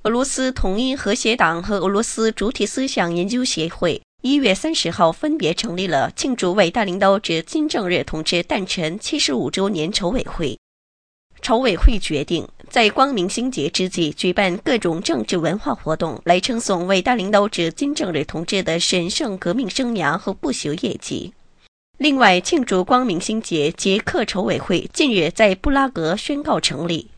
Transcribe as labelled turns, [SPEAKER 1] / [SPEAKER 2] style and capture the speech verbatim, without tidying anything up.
[SPEAKER 1] 俄罗斯统一和谐党和俄罗斯主体思想研究协会一月三十号分别成立了庆祝伟大领导者金正日同志诞辰七十五周年筹委会。筹委会决定在光明星节之际举办各种政治文化活动，来称颂伟大领导者金正日同志的神圣革命生涯和不朽业绩。另外，庆祝光明星节捷克筹委会近日在布拉格宣告成立。